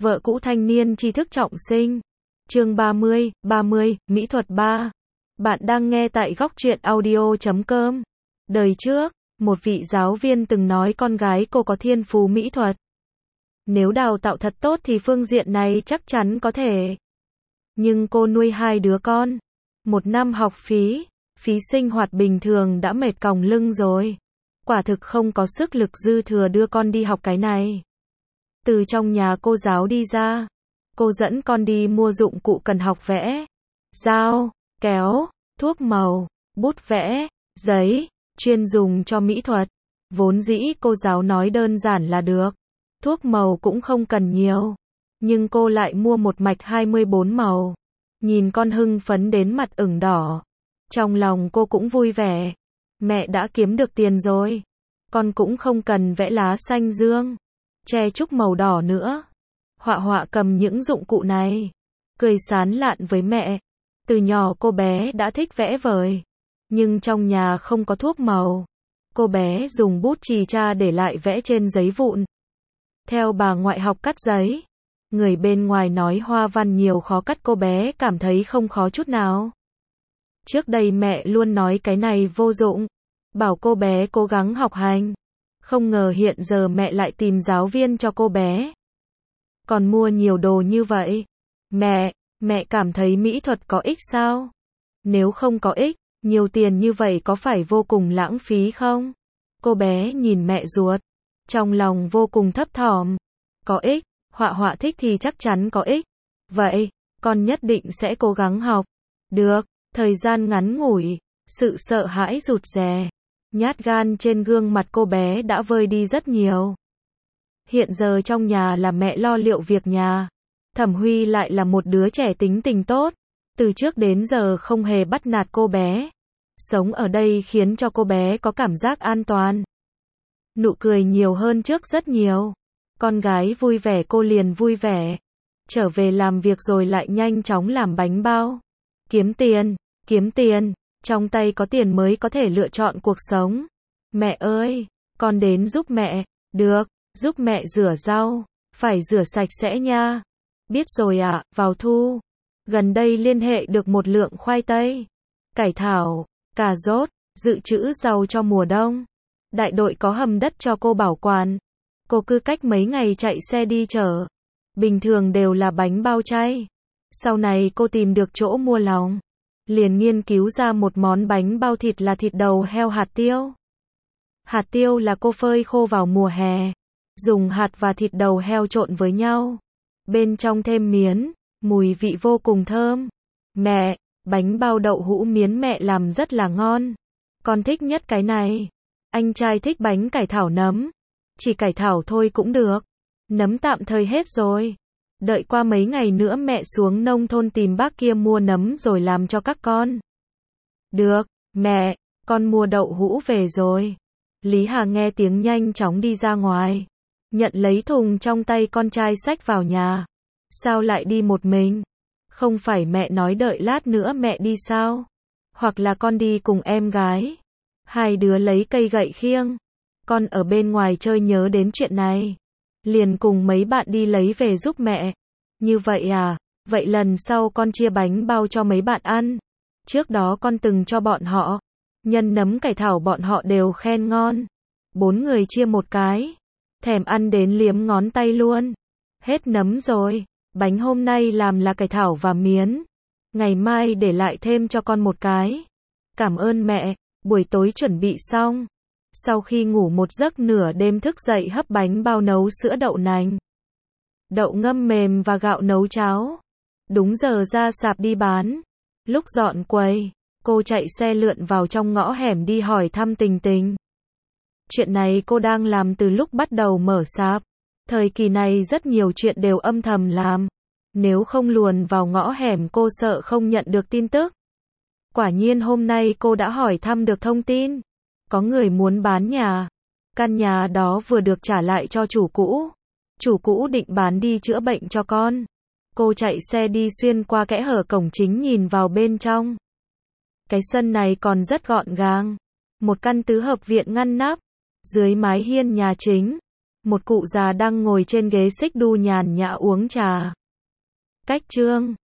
Vợ cũ thanh niên tri thức trọng sinh. Chương 30, Mỹ thuật 3. Bạn đang nghe tại góc truyện audio.com. Đời trước, một vị giáo viên từng nói con gái cô có thiên phú mỹ thuật. Nếu đào tạo thật tốt thì phương diện này chắc chắn có thể. Nhưng cô nuôi 2 đứa con. 1 năm học phí sinh hoạt bình thường đã mệt còng lưng rồi. Quả thực không có sức lực dư thừa đưa con đi học cái này. Từ trong nhà cô giáo đi ra, cô dẫn con đi mua dụng cụ cần học vẽ. Dao, kéo, thuốc màu, bút vẽ, giấy, chuyên dùng cho mỹ thuật. Vốn dĩ cô giáo nói đơn giản là được. Thuốc màu cũng không cần nhiều. Nhưng cô lại mua một mạch 24 màu. Nhìn con hưng phấn đến mặt ửng đỏ. Trong lòng cô cũng vui vẻ. Mẹ đã kiếm được tiền rồi. Con cũng không cần vẽ lá xanh dương, tre trúc màu đỏ nữa. Họa cầm những dụng cụ này, cười sán lạn với mẹ. Từ nhỏ cô bé đã thích vẽ vời. Nhưng trong nhà không có thuốc màu. Cô bé dùng bút chì cha để lại vẽ trên giấy vụn. Theo bà ngoại học cắt giấy. Người bên ngoài nói hoa văn nhiều khó cắt, cô bé cảm thấy không khó chút nào. Trước đây mẹ luôn nói cái này vô dụng. Bảo cô bé cố gắng học hành. Không ngờ hiện giờ mẹ lại tìm giáo viên cho cô bé. Còn mua nhiều đồ như vậy. Mẹ cảm thấy mỹ thuật có ích sao? Nếu không có ích, nhiều tiền như vậy có phải vô cùng lãng phí không? Cô bé nhìn mẹ ruột. Trong lòng vô cùng thấp thỏm. Có ích, họa thích thì chắc chắn có ích. Vậy, con nhất định sẽ cố gắng học. Được, thời gian ngắn ngủi, sự sợ hãi rụt rè, nhát gan trên gương mặt cô bé đã vơi đi rất nhiều. Hiện giờ trong nhà là mẹ lo liệu việc nhà. Thẩm Huy lại là một đứa trẻ tính tình tốt. Từ trước đến giờ không hề bắt nạt cô bé. Sống ở đây khiến cho cô bé có cảm giác an toàn. Nụ cười nhiều hơn trước rất nhiều. Con gái vui vẻ cô liền vui vẻ. Trở về làm việc rồi lại nhanh chóng làm bánh bao. Kiếm tiền. Trong tay có tiền mới có thể lựa chọn cuộc sống. Mẹ ơi, con đến giúp mẹ. Được, giúp mẹ rửa rau. Phải rửa sạch sẽ nha. Biết rồi ạ, vào thu. Gần đây liên hệ được một lượng khoai tây, cải thảo, cà rốt, dự trữ rau cho mùa đông. Đại đội có hầm đất cho cô bảo quản. Cô cứ cách mấy ngày chạy xe đi chở. Bình thường đều là bánh bao chay. Sau này cô tìm được chỗ mua lòng. Liền nghiên cứu ra một món bánh bao thịt là thịt đầu heo hạt tiêu. Hạt tiêu là cô phơi khô vào mùa hè. Dùng hạt và thịt đầu heo trộn với nhau. Bên trong thêm miến, mùi vị vô cùng thơm. Mẹ, bánh bao đậu hũ miến mẹ làm rất là ngon. Con thích nhất cái này. Anh trai thích bánh cải thảo nấm. Chỉ cải thảo thôi cũng được. Nấm tạm thời hết rồi. Đợi qua mấy ngày nữa mẹ xuống nông thôn tìm bác kia mua nấm rồi làm cho các con. Được, mẹ, con mua đậu hũ về rồi. Lý Hà nghe tiếng nhanh chóng đi ra ngoài. Nhận lấy thùng trong tay con trai xách vào nhà. Sao lại đi một mình? Không phải mẹ nói đợi lát nữa mẹ đi sao? Hoặc là con đi cùng em gái. 2 đứa lấy cây gậy khiêng. Con ở bên ngoài chơi nhớ đến chuyện này. Liền cùng mấy bạn đi lấy về giúp mẹ. Như vậy à? Vậy lần sau con chia bánh bao cho mấy bạn ăn. Trước đó con từng cho bọn họ. Nhân nấm cải thảo bọn họ đều khen ngon. 4 người chia một cái. Thèm ăn đến liếm ngón tay luôn. Hết nấm rồi. Bánh hôm nay làm là cải thảo và miến. Ngày mai để lại thêm cho con một cái. Cảm ơn mẹ. Buổi tối chuẩn bị xong. Sau khi ngủ một giấc nửa đêm thức dậy hấp bánh bao nấu sữa đậu nành. Đậu ngâm mềm và gạo nấu cháo. Đúng giờ ra sạp đi bán. Lúc dọn quầy, cô chạy xe lượn vào trong ngõ hẻm đi hỏi thăm Tình Tình. Chuyện này cô đang làm từ lúc bắt đầu mở sạp. Thời kỳ này rất nhiều chuyện đều âm thầm làm. Nếu không luồn vào ngõ hẻm cô sợ không nhận được tin tức. Quả nhiên hôm nay cô đã hỏi thăm được thông tin. Có người muốn bán nhà. Căn nhà đó vừa được trả lại cho chủ cũ. Chủ cũ định bán đi chữa bệnh cho con. Cô chạy xe đi xuyên qua kẽ hở cổng chính nhìn vào bên trong. Cái sân này còn rất gọn gàng. Một căn tứ hợp viện ngăn nắp. Dưới mái hiên nhà chính, Một cụ già đang ngồi trên ghế xích đu nhàn nhã uống trà. Cách chương